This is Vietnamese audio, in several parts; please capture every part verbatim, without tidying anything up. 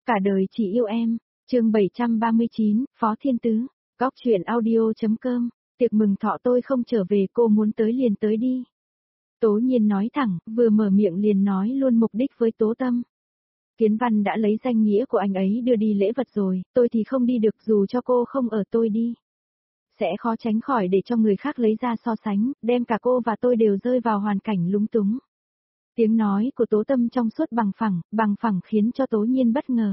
Cả đời chỉ yêu em, chương bảy trăm ba mươi chín, Phó Thiên Tứ, góc truyện audio.com, tiệc mừng thọ tôi không trở về, cô muốn tới liền tới đi. Tố Nhiên nói thẳng, vừa mở miệng liền nói luôn mục đích với Tố Tâm. Kiến Văn đã lấy danh nghĩa của anh ấy đưa đi lễ vật rồi, tôi thì không đi được, dù cho cô không ở tôi đi. Sẽ khó tránh khỏi để cho người khác lấy ra so sánh, đem cả cô và tôi đều rơi vào hoàn cảnh lúng túng. Tiếng nói của Tố Tâm trong suốt bằng phẳng, bằng phẳng khiến cho Tố Nhiên bất ngờ.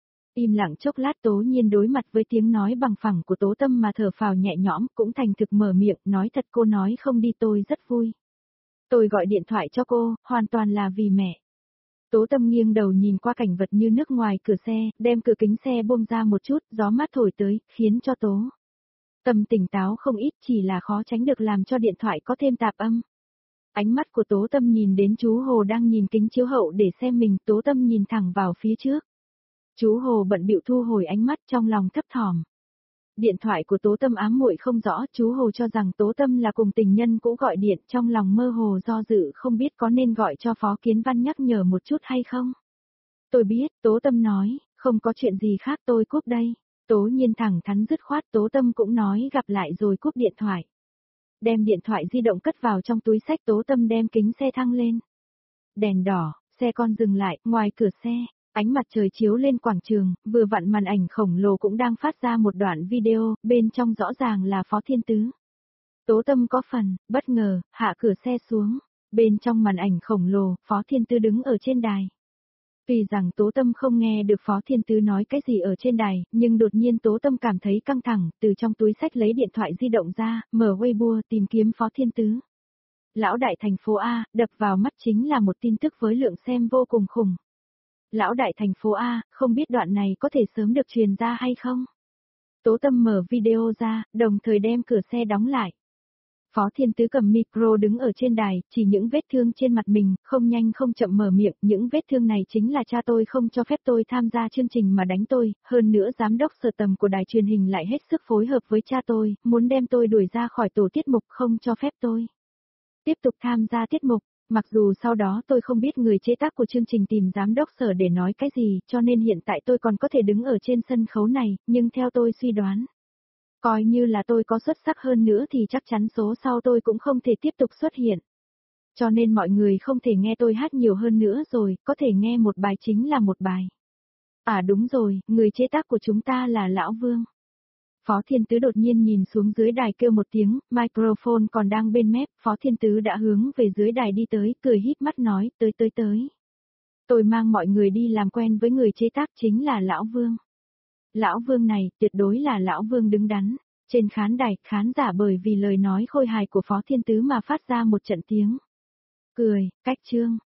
Im lặng chốc lát, Tố Nhiên đối mặt với tiếng nói bằng phẳng của Tố Tâm mà thở phào nhẹ nhõm, cũng thành thực mở miệng, nói thật cô nói không đi tôi rất vui. Tôi gọi điện thoại cho cô, hoàn toàn là vì mẹ. Tố Tâm nghiêng đầu nhìn qua cảnh vật như nước ngoài cửa xe, đem cửa kính xe buông ra một chút, gió mát thổi tới, khiến cho Tố Tâm tỉnh táo không ít, chỉ là khó tránh được làm cho điện thoại có thêm tạp âm. Ánh mắt của Tố Tâm nhìn đến chú Hồ đang nhìn kính chiếu hậu để xem mình, Tố Tâm nhìn thẳng vào phía trước. Chú Hồ bận bịu thu hồi ánh mắt, trong lòng thấp thỏm. Điện thoại của Tố Tâm ám muội không rõ, chú Hồ cho rằng Tố Tâm là cùng tình nhân cũ gọi điện, trong lòng mơ hồ do dự không biết có nên gọi cho Phó Kiến Văn nhắc nhở một chút hay không. Tôi biết, Tố Tâm nói, không có chuyện gì khác, tôi cúp đây. Tố Nhiên thẳng thắn dứt khoát, Tố Tâm cũng nói gặp lại rồi cúp điện thoại. Đem điện thoại di động cất vào trong túi xách, Tố Tâm đem kính xe thăng lên. Đèn đỏ, xe con dừng lại, ngoài cửa xe, ánh mặt trời chiếu lên quảng trường, vừa vặn màn ảnh khổng lồ cũng đang phát ra một đoạn video, bên trong rõ ràng là Phó Thiên Tứ. Tố Tâm có phần bất ngờ, hạ cửa xe xuống, bên trong màn ảnh khổng lồ, Phó Thiên Tứ đứng ở trên đài. Tuy rằng Tố Tâm không nghe được Phó Thiên Tứ nói cái gì ở trên đài, nhưng đột nhiên Tố Tâm cảm thấy căng thẳng, từ trong túi xách lấy điện thoại di động ra, mở Weibo tìm kiếm Phó Thiên Tứ. Lão đại thành phố A, đập vào mắt chính là một tin tức với lượng xem vô cùng khủng. Lão đại thành phố A, không biết đoạn này có thể sớm được truyền ra hay không? Tố Tâm mở video ra, đồng thời đem cửa xe đóng lại. Phó Thiên Tứ cầm micro đứng ở trên đài, chỉ những vết thương trên mặt mình, không nhanh không chậm mở miệng, những vết thương này chính là cha tôi không cho phép tôi tham gia chương trình mà đánh tôi, hơn nữa giám đốc sở tầm của đài truyền hình lại hết sức phối hợp với cha tôi, muốn đem tôi đuổi ra khỏi tổ tiết mục, không cho phép tôi tiếp tục tham gia tiết mục. Mặc dù sau đó tôi không biết người chế tác của chương trình tìm giám đốc sở để nói cái gì, cho nên hiện tại tôi còn có thể đứng ở trên sân khấu này, nhưng theo tôi suy đoán, coi như là tôi có xuất sắc hơn nữa thì chắc chắn số sau tôi cũng không thể tiếp tục xuất hiện. Cho nên mọi người không thể nghe tôi hát nhiều hơn nữa rồi, có thể nghe một bài chính là một bài. À đúng rồi, người chế tác của chúng ta là Lão Vương. Phó Thiên Tứ đột nhiên nhìn xuống dưới đài kêu một tiếng, microphone còn đang bên mép, Phó Thiên Tứ đã hướng về dưới đài đi tới, cười híp mắt nói, tới tới tới. Tôi mang mọi người đi làm quen với người chế tác chính là Lão Vương. Lão Vương này, tuyệt đối là Lão Vương đứng đắn. Trên khán đài, khán giả bởi vì lời nói khôi hài của Phó Thiên Tứ mà phát ra một trận tiếng cười, cách chương.